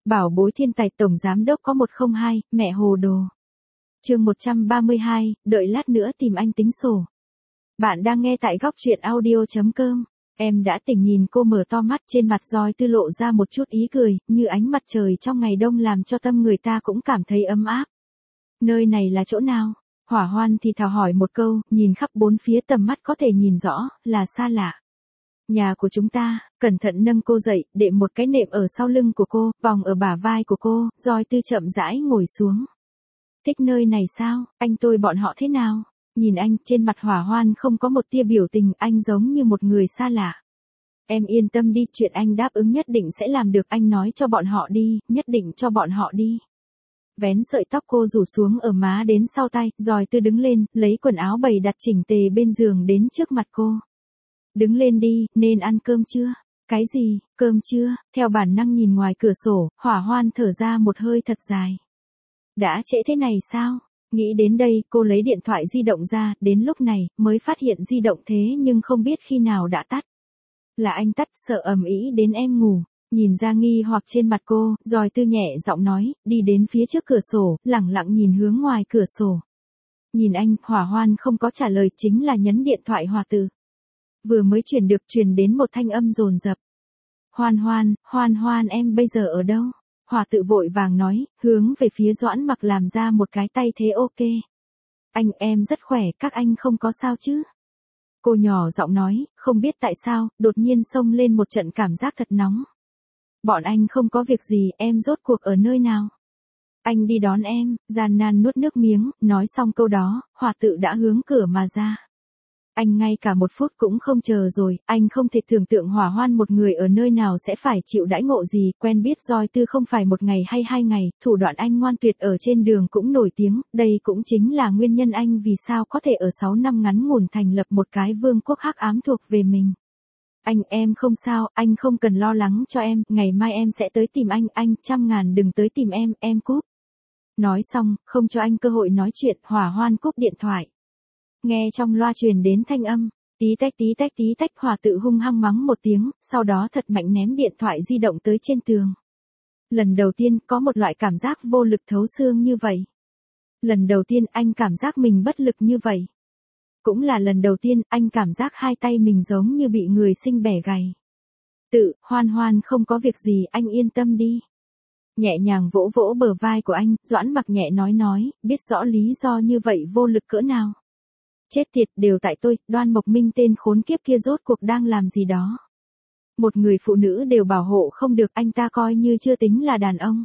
Bảo bối thiên tài tổng giám đốc có 102, mẹ hồ đồ. Chương 132, đợi lát nữa tìm anh tính sổ. Bạn đang nghe tại góc truyện audio.com. Em đã tỉnh nhìn cô mở to mắt, trên mặt Gioi Tư lộ ra một chút ý cười, như ánh mặt trời trong ngày đông làm cho tâm người ta cũng cảm thấy ấm áp. Nơi này là chỗ nào? Hỏa Hoan thì thào hỏi một câu, nhìn khắp bốn phía tầm mắt có thể nhìn rõ, là xa lạ. Nhà của chúng ta, cẩn thận nâng cô dậy, đệm một cái nệm ở sau lưng của cô, vòng ở bả vai của cô, Gioi Tư chậm rãi ngồi xuống. Thích nơi này sao, anh tôi bọn họ thế nào? Nhìn anh, trên mặt Hỏa Hoan không có một tia biểu tình, anh giống như một người xa lạ. Em yên tâm đi, chuyện anh đáp ứng nhất định sẽ làm được, anh nói cho bọn họ đi, nhất định cho bọn họ đi. Vén sợi tóc cô rủ xuống ở má đến sau tai, Gioi Tư đứng lên, lấy quần áo bày đặt chỉnh tề bên giường đến trước mặt cô. Đứng lên đi, nên ăn cơm chưa? Cái gì, cơm chưa? Theo bản năng nhìn ngoài cửa sổ, Hỏa Hoan thở ra một hơi thật dài. Đã trễ thế này sao? Nghĩ đến đây, cô lấy điện thoại di động ra, đến lúc này, mới phát hiện di động thế nhưng không biết khi nào đã tắt. Là anh tắt, sợ ầm ĩ đến em ngủ. Nhìn ra nghi hoặc trên mặt cô, Gioi Tư nhẹ giọng nói, đi đến phía trước cửa sổ, lẳng lặng nhìn hướng ngoài cửa sổ. Nhìn anh, Hỏa Hoan không có trả lời, chính là nhấn điện thoại Hòa Tự. Vừa mới truyền đến một thanh âm dồn dập. Hoan em bây giờ ở đâu? Hòa Tự vội vàng nói, hướng về phía Doãn Mặc làm ra một cái tay thế ok. Em rất khỏe, các anh không có sao chứ? Cô nhỏ giọng nói, không biết tại sao, đột nhiên xông lên một trận cảm giác thật nóng. Bọn anh không có việc gì, em rốt cuộc ở nơi nào? Anh đi đón em, gian nan nuốt nước miếng, nói xong câu đó, Hòa Tự đã hướng cửa mà ra. Anh ngay cả một phút cũng không chờ rồi, anh không thể tưởng tượng Hỏa Hoan một người ở nơi nào sẽ phải chịu đãi ngộ gì, quen biết Gioi Tư không phải một ngày hay 2 ngày, thủ đoạn anh ngoan tuyệt ở trên đường cũng nổi tiếng, đây cũng chính là nguyên nhân anh vì sao có thể ở 6 năm ngắn ngủn thành lập một cái vương quốc hắc ám thuộc về mình. Em không sao, anh không cần lo lắng cho em, ngày mai em sẽ tới tìm anh 100.000 đừng tới tìm em cúp. Nói xong, không cho anh cơ hội nói chuyện, Hỏa Hoan cúp điện thoại. Nghe trong loa truyền đến thanh âm, tí tách, Hòa Tự hung hăng mắng một tiếng, sau đó thật mạnh ném điện thoại di động tới trên tường. Lần đầu tiên có một loại cảm giác vô lực thấu xương như vậy. Lần đầu tiên anh cảm giác mình bất lực như vậy. Cũng là lần đầu tiên anh cảm giác hai tay mình giống như bị người sinh bẻ gãy. Hoan không có việc gì, anh yên tâm đi. Nhẹ nhàng vỗ vỗ bờ vai của anh, Doãn Mặc nhẹ nói, biết rõ lý do như vậy vô lực cỡ nào. Chết tiệt, đều tại tôi, Đoan Mộc Minh tên khốn kiếp kia rốt cuộc đang làm gì đó. Một người phụ nữ đều bảo hộ không được, anh ta coi như chưa tính là đàn ông.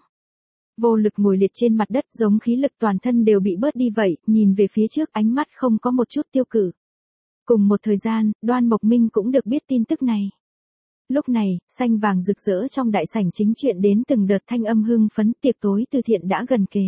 Vô lực ngồi liệt trên mặt đất, giống khí lực toàn thân đều bị bớt đi vậy, nhìn về phía trước, ánh mắt không có một chút tiêu cự. Cùng một thời gian, Đoan Mộc Minh cũng được biết tin tức này. Lúc này, xanh vàng rực rỡ trong đại sảnh chính chuyện đến từng đợt thanh âm hưng phấn, tiệc tối từ thiện đã gần kề.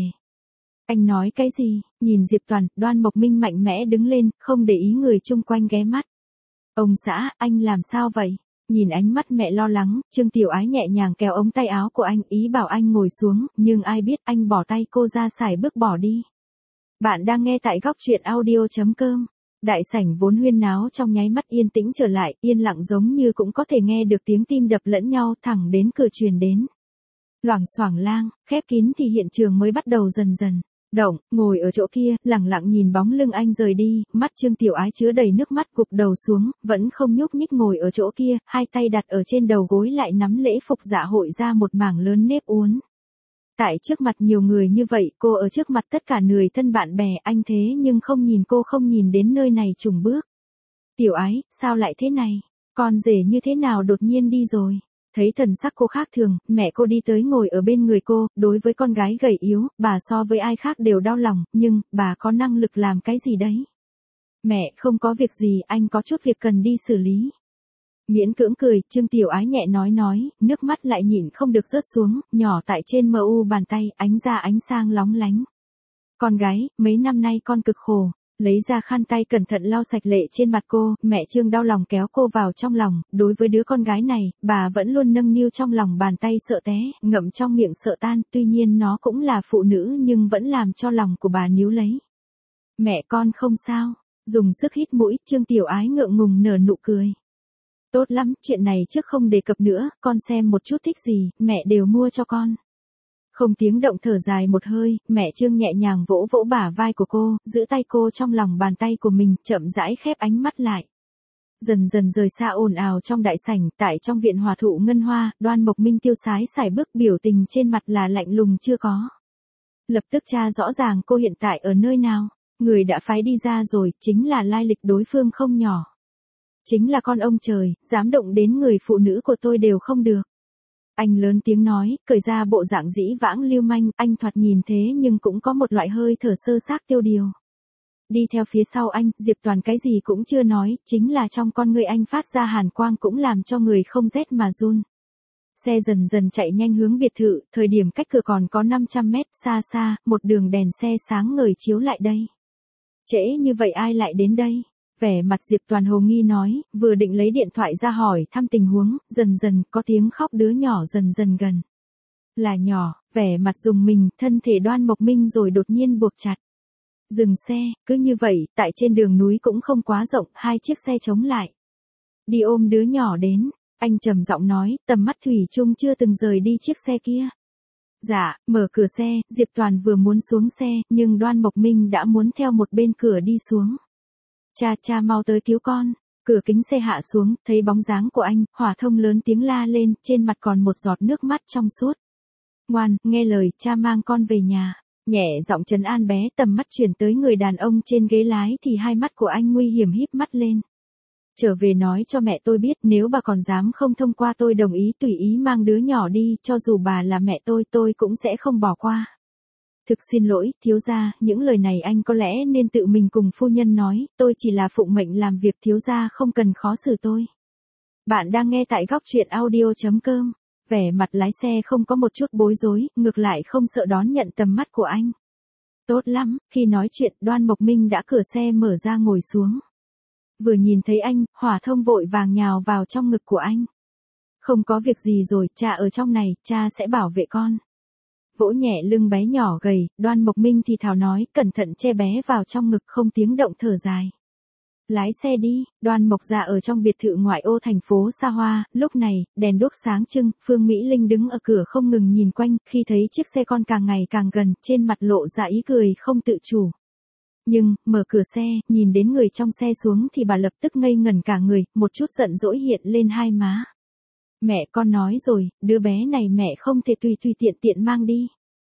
Anh nói cái gì? Nhìn Diệp Toàn, Đoan Mộc Minh mạnh mẽ đứng lên, không để ý người chung quanh ghé mắt. Ông xã, anh làm sao vậy? Nhìn ánh mắt mẹ lo lắng, Trương Tiểu Ái nhẹ nhàng kéo ống tay áo của anh, ý bảo anh ngồi xuống, nhưng ai biết anh bỏ tay cô ra xài bước bỏ đi. Bạn đang nghe tại góc truyện audio.com. Đại sảnh vốn huyên náo trong nháy mắt yên tĩnh trở lại, yên lặng giống như cũng có thể nghe được tiếng tim đập lẫn nhau thẳng đến cửa truyền đến. Loảng xoảng lang, khép kín thì hiện trường mới bắt đầu dần dần. Động, ngồi ở chỗ kia, lẳng lặng nhìn bóng lưng anh rời đi, mắt Trương Tiểu Ái chứa đầy nước mắt, gục đầu xuống, vẫn không nhúc nhích ngồi ở chỗ kia, hai tay đặt ở trên đầu gối lại nắm lễ phục dạ hội ra một mảng lớn nếp uốn. Tại trước mặt nhiều người như vậy, cô ở trước mặt tất cả người thân bạn bè, anh thế nhưng không nhìn cô, không nhìn đến nơi này chùng bước. Tiểu Ái, sao lại thế này? Con rể như thế nào đột nhiên đi rồi? Thấy thần sắc cô khác thường, mẹ cô đi tới ngồi ở bên người cô, đối với con gái gầy yếu, bà so với ai khác đều đau lòng, nhưng, bà có năng lực làm cái gì đấy? Mẹ, không có việc gì, anh có chút việc cần đi xử lý. Miễn cưỡng cười, Trương Tiểu Ái nhẹ nói, nước mắt lại nhịn không được rớt xuống, nhỏ tại trên mu bàn tay, ánh ra ánh sang lóng lánh. Con gái, mấy năm nay con cực khổ. Lấy ra khăn tay cẩn thận lau sạch lệ trên mặt cô, mẹ Trương đau lòng kéo cô vào trong lòng, đối với đứa con gái này, bà vẫn luôn nâng niu trong lòng, bàn tay sợ té, ngậm trong miệng sợ tan, tuy nhiên nó cũng là phụ nữ nhưng vẫn làm cho lòng của bà níu lấy. Mẹ con không sao, dùng sức hít mũi, Trương Tiểu Ái ngượng ngùng nở nụ cười. Tốt lắm, chuyện này trước không đề cập nữa, con xem một chút thích gì, mẹ đều mua cho con. Không tiếng động thở dài một hơi, mẹ Trương nhẹ nhàng vỗ vỗ bả vai của cô, giữ tay cô trong lòng bàn tay của mình, chậm rãi khép ánh mắt lại. Dần dần rời xa ồn ào trong đại sảnh, tại trong viện hòa thụ ngân hoa, Đoan Mộc Minh tiêu sái sải bước, biểu tình trên mặt là lạnh lùng chưa có. Lập tức tra rõ ràng cô hiện tại ở nơi nào, người đã phái đi ra rồi, chính là lai lịch đối phương không nhỏ. Chính là con ông trời, dám động đến người phụ nữ của tôi đều không được. Anh lớn tiếng nói, cởi ra bộ dạng dĩ vãng lưu manh, anh thoạt nhìn thế nhưng cũng có một loại hơi thở sơ xác tiêu điều. Đi theo phía sau anh, Diệp Toàn cái gì cũng chưa nói, chính là trong con người anh phát ra hàn quang cũng làm cho người không rét mà run. Xe dần dần chạy nhanh hướng biệt thự, thời điểm cách cửa còn có 500 mét, xa xa, một đường đèn xe sáng ngời chiếu lại đây. Trễ như vậy ai lại đến đây? Vẻ mặt Diệp Toàn hồ nghi nói, vừa định lấy điện thoại ra hỏi thăm tình huống, dần dần có tiếng khóc đứa nhỏ dần dần gần. Là nhỏ, vẻ mặt rùng mình, thân thể Đoan Mộc Minh rồi đột nhiên buộc chặt. Dừng xe, cứ như vậy, tại trên đường núi cũng không quá rộng, hai chiếc xe chống lại. Đi ôm đứa nhỏ đến, anh trầm giọng nói, tầm mắt thủy chung chưa từng rời đi chiếc xe kia. Dạ, mở cửa xe, Diệp Toàn vừa muốn xuống xe, nhưng Đoan Mộc Minh đã muốn theo một bên cửa đi xuống. Cha mau tới cứu con. Cửa kính xe hạ xuống, thấy bóng dáng của anh, Hỏa Thông lớn tiếng la lên, trên mặt còn một giọt nước mắt trong suốt. Ngoan, nghe lời, cha mang con về nhà. Nhẹ giọng trấn an bé, tầm mắt chuyển tới người đàn ông trên ghế lái thì hai mắt của anh nguy hiểm híp mắt lên. Trở về nói cho mẹ tôi biết, nếu bà còn dám không thông qua tôi đồng ý tùy ý mang đứa nhỏ đi, cho dù bà là mẹ tôi cũng sẽ không bỏ qua. Thực xin lỗi, thiếu gia, những lời này anh có lẽ nên tự mình cùng phu nhân nói, tôi chỉ là phụng mệnh làm việc, thiếu gia không cần khó xử tôi. Bạn đang nghe tại góc truyện audio.com. Vẻ mặt lái xe không có một chút bối rối, ngược lại không sợ đón nhận tầm mắt của anh. Tốt lắm, khi nói chuyện, Đoan Mộc Minh đã cửa xe mở ra ngồi xuống. Vừa nhìn thấy anh, Hỏa Thông vội vàng nhào vào trong ngực của anh. Không có việc gì rồi, cha ở trong này, cha sẽ bảo vệ con. Vỗ nhẹ lưng bé nhỏ gầy, Đoan Mộc Minh thì thào nói, cẩn thận che bé vào trong ngực, không tiếng động thở dài. Lái xe đi, Đoan Mộc Dạ ở trong biệt thự ngoại ô thành phố xa hoa, lúc này, đèn đuốc sáng trưng, Phương Mỹ Linh đứng ở cửa không ngừng nhìn quanh, khi thấy chiếc xe con càng ngày càng gần, trên mặt lộ ra ý cười không tự chủ. Nhưng, mở cửa xe, nhìn đến người trong xe xuống thì bà lập tức ngây ngẩn cả người, một chút giận dỗi hiện lên hai má. Mẹ con nói rồi, đứa bé này mẹ không thể tùy tiện mang đi.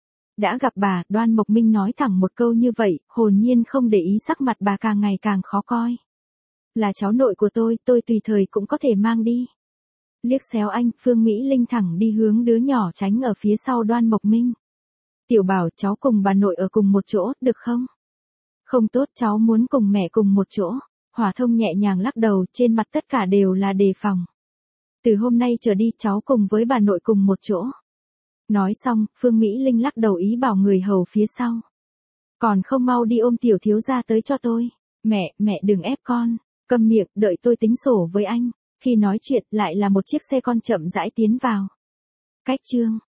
Đã gặp bà, Đoan Mộc Minh nói thẳng một câu như vậy, hồn nhiên không để ý sắc mặt bà càng ngày càng khó coi. Là cháu nội của tôi tùy thời cũng có thể mang đi. Liếc xéo anh, Phương Mỹ Linh thẳng đi hướng đứa nhỏ tránh ở phía sau Đoan Mộc Minh. Tiểu Bảo, cháu cùng bà nội ở cùng một chỗ, được không? Không tốt, cháu muốn cùng mẹ cùng một chỗ. Hỏa Thông nhẹ nhàng lắc đầu, trên mặt tất cả đều là đề phòng. Từ hôm nay trở đi cháu cùng với bà nội cùng một chỗ. Nói xong, Phương Mỹ Linh lắc đầu ý bảo người hầu phía sau. Còn không mau đi ôm tiểu thiếu gia tới cho tôi. Mẹ đừng ép con. Câm miệng, đợi tôi tính sổ với anh. Khi nói chuyện lại là một chiếc xe con chậm rãi tiến vào. Cách chương.